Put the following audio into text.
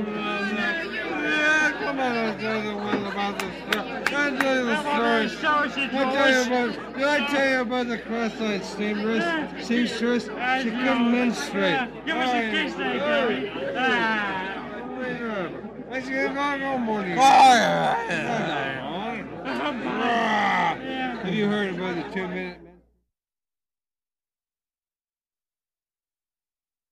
Yeah, come on, I'll tell you the one about the story. I'll tell you the story. Did I tell you about the cross-eyed seamstress? She couldn't menstruate. Give us a kiss there, Gary. I said, go, Morty. Have you heard about the 2-minute man?